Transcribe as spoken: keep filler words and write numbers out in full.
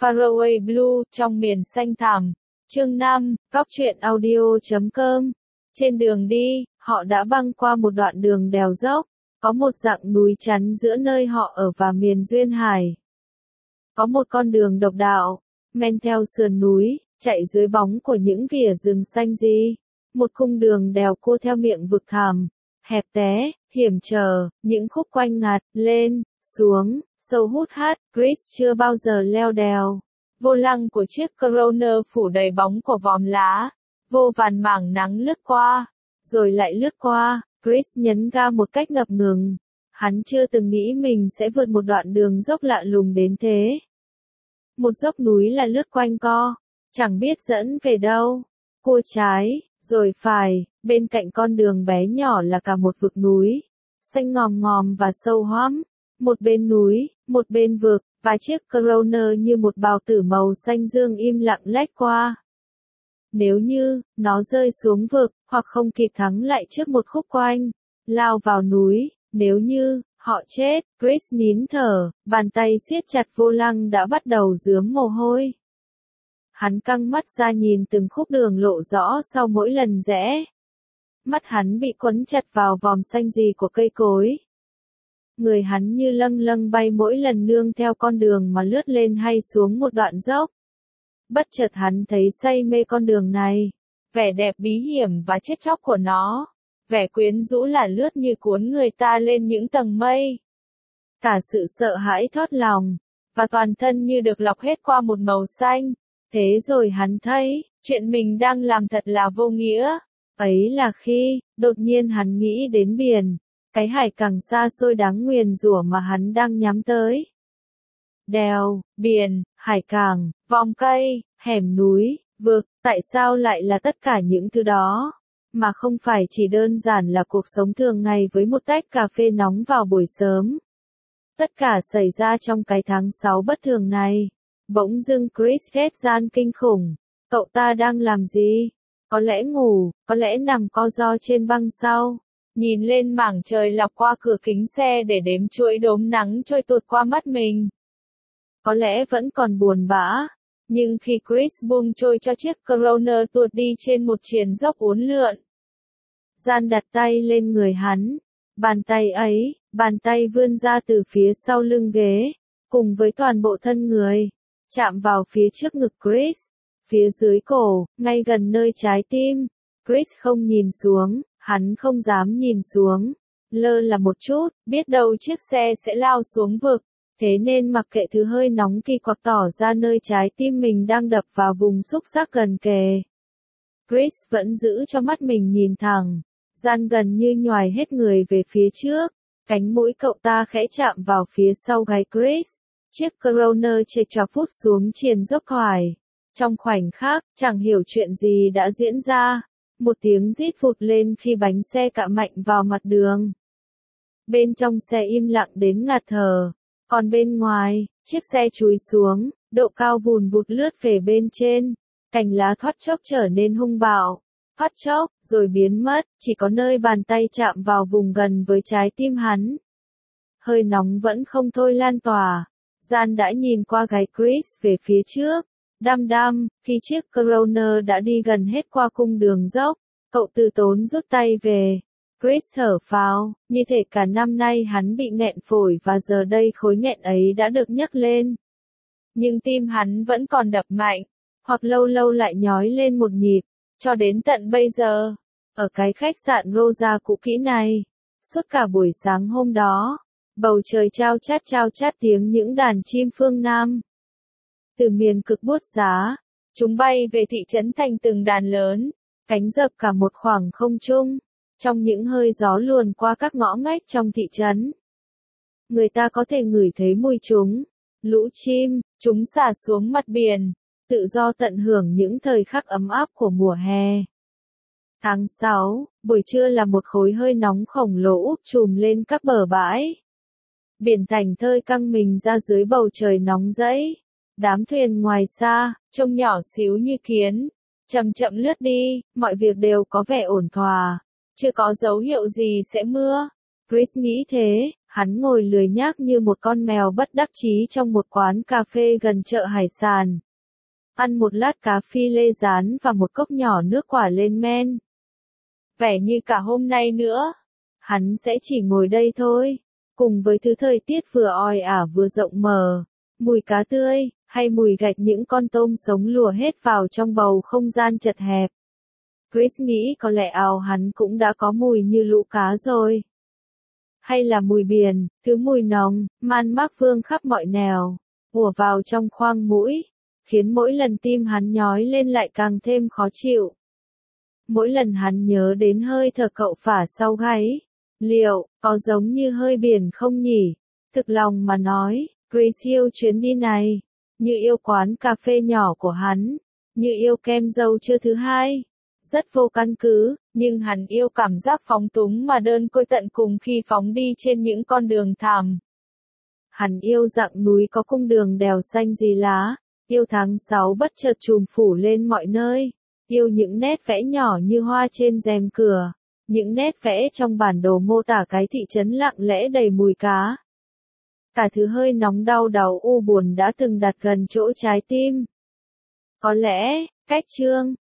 Faraway Blue, trong miền xanh thẳm. Chương năm, Góc truyện audio chấm com. Trên đường đi, họ đã băng qua một đoạn đường đèo dốc, có một dặng núi chắn giữa nơi họ ở và miền duyên hải. Có một con đường độc đạo, men theo sườn núi, chạy dưới bóng của những vỉa rừng xanh gì. Một cung đường đèo cua theo miệng vực thẳm, hẹp té, hiểm trở, những khúc quanh ngặt, lên, xuống, sâu hút hát. Chris chưa bao giờ leo đèo. Vô lăng của chiếc Coroner phủ đầy bóng của vòm lá, vô vàn mảng nắng lướt qua, rồi lại lướt qua. Chris nhấn ga một cách ngập ngừng. Hắn chưa từng nghĩ mình sẽ vượt một đoạn đường dốc lạ lùng đến thế. Một dốc núi là lướt quanh co, chẳng biết dẫn về đâu. Cua trái, rồi phải, bên cạnh con đường bé nhỏ là cả một vực núi, xanh ngòm ngòm và sâu hoắm. Một bên núi, một bên vực, và chiếc Coroner như một bào tử màu xanh dương im lặng lách qua. Nếu như, nó rơi xuống vực, hoặc không kịp thắng lại trước một khúc quanh, lao vào núi, nếu như, họ chết. Chris nín thở, bàn tay siết chặt vô lăng đã bắt đầu rướm mồ hôi. Hắn căng mắt ra nhìn từng khúc đường lộ rõ sau mỗi lần rẽ. Mắt hắn bị quấn chặt vào vòm xanh gì của cây cối. Người hắn như lâng lâng bay mỗi lần nương theo con đường mà lướt lên hay xuống một đoạn dốc. Bất chợt hắn thấy say mê con đường này. Vẻ đẹp bí hiểm và chết chóc của nó. Vẻ quyến rũ là lướt như cuốn người ta lên những tầng mây. Cả sự sợ hãi thót lòng, và toàn thân như được lọc hết qua một màu xanh. Thế rồi hắn thấy, chuyện mình đang làm thật là vô nghĩa. Ấy là khi, đột nhiên hắn nghĩ đến biển. Cái hải càng xa xôi đáng nguyền rủa mà hắn đang nhắm tới. Đèo, biển, hải cảng, vòng cây, hẻm núi, vực, tại sao lại là tất cả những thứ đó? Mà không phải chỉ đơn giản là cuộc sống thường ngày với một tách cà phê nóng vào buổi sớm. Tất cả xảy ra trong cái tháng sáu bất thường này. Bỗng dưng Chris ghét gian kinh khủng. Cậu ta đang làm gì? Có lẽ ngủ, có lẽ nằm co ro trên băng sau. Nhìn lên mảng trời lọc qua cửa kính xe để đếm chuỗi đốm nắng trôi tuột qua mắt mình. Có lẽ vẫn còn buồn bã. Nhưng khi Chris buông trôi cho chiếc Coroner tuột đi trên một triền dốc uốn lượn. Gian đặt tay lên người hắn. Bàn tay ấy, bàn tay vươn ra từ phía sau lưng ghế, cùng với toàn bộ thân người, chạm vào phía trước ngực Chris, phía dưới cổ, ngay gần nơi trái tim. Chris không nhìn xuống, hắn không dám nhìn xuống. Lơ là một chút, biết đâu chiếc xe sẽ lao xuống vực. Thế nên mặc kệ thứ hơi nóng kỳ quặc tỏ ra nơi trái tim mình đang đập vào vùng xúc giác gần kề. Chris vẫn giữ cho mắt mình nhìn thẳng. Gian gần như nhoài hết người về phía trước. Cánh mũi cậu ta khẽ chạm vào phía sau gáy Chris. Chiếc Coroner chệch cho phút xuống triền dốc thoải. Trong khoảnh khắc, chẳng hiểu chuyện gì đã diễn ra. Một tiếng rít vụt lên khi bánh xe cạ mạnh vào mặt đường. Bên trong xe im lặng đến ngạt thở. Còn bên ngoài, chiếc xe chúi xuống, độ cao vùn vụt lướt về bên trên. Cành lá thoát chốc trở nên hung bạo. Phát chốc, rồi biến mất, chỉ có nơi bàn tay chạm vào vùng gần với trái tim hắn. Hơi nóng vẫn không thôi lan tỏa. Gian đã nhìn qua gáy Chris về phía trước. Đăm đăm, khi chiếc Coroner đã đi gần hết qua cung đường dốc, cậu từ tốn rút tay về. Chris thở phào, như thể cả năm nay hắn bị nghẹn phổi và giờ đây khối nghẹn ấy đã được nhấc lên. Nhưng tim hắn vẫn còn đập mạnh, hoặc lâu lâu lại nhói lên một nhịp. Cho đến tận bây giờ, ở cái khách sạn Rosa cũ kỹ này, suốt cả buổi sáng hôm đó, bầu trời chao chát chao chát tiếng những đàn chim phương Nam. Từ miền cực buốt giá, chúng bay về thị trấn thành từng đàn lớn, cánh dập cả một khoảng không trung, trong những hơi gió luồn qua các ngõ ngách trong thị trấn. Người ta có thể ngửi thấy mùi chúng, lũ chim, chúng xả xuống mặt biển. Tự do tận hưởng những thời khắc ấm áp của mùa hè. Tháng sáu, buổi trưa là một khối hơi nóng khổng lồ úp trùm lên các bờ bãi. Biển thảnh thơi căng mình ra dưới bầu trời nóng rẫy. Đám thuyền ngoài xa, trông nhỏ xíu như kiến, chậm chậm lướt đi, mọi việc đều có vẻ ổn thỏa. Chưa có dấu hiệu gì sẽ mưa. Chris nghĩ thế, Hắn ngồi lười nhác như một con mèo bất đắc chí trong một quán cà phê gần chợ hải sản. Ăn một lát cá phi lê rán và một cốc nhỏ nước quả lên men. Vẻ như cả hôm nay nữa, hắn sẽ chỉ ngồi đây thôi, cùng với thứ thời tiết vừa oi ả vừa rộng mở, mùi cá tươi, hay mùi gạch những con tôm sống lùa hết vào trong bầu không gian chật hẹp. Chris nghĩ có lẽ áo hắn cũng đã có mùi như lũ cá rồi. Hay là mùi biển, thứ mùi nồng, man mác vương khắp mọi nẻo, ùa vào trong khoang mũi, khiến mỗi lần tim hắn nhói lên lại càng thêm khó chịu. Mỗi lần hắn nhớ đến hơi thở cậu phả sau gáy, liệu, có giống như hơi biển không nhỉ? Thực lòng mà nói, Chris yêu chuyến đi này, như yêu quán cà phê nhỏ của hắn, như yêu kem dâu trưa thứ hai. Rất vô căn cứ, nhưng hắn yêu cảm giác phóng túng mà đơn côi tận cùng khi phóng đi trên những con đường thảm. Hắn yêu dặng núi có cung đường đèo xanh rì lá, yêu tháng sáu bất chợt trùm phủ lên mọi nơi, yêu những nét vẽ nhỏ như hoa trên rèm cửa, những nét vẽ trong bản đồ mô tả cái thị trấn lặng lẽ đầy mùi cá. Cả thứ hơi nóng đau đáu u buồn đã từng đặt gần chỗ trái tim. Có lẽ, cách chương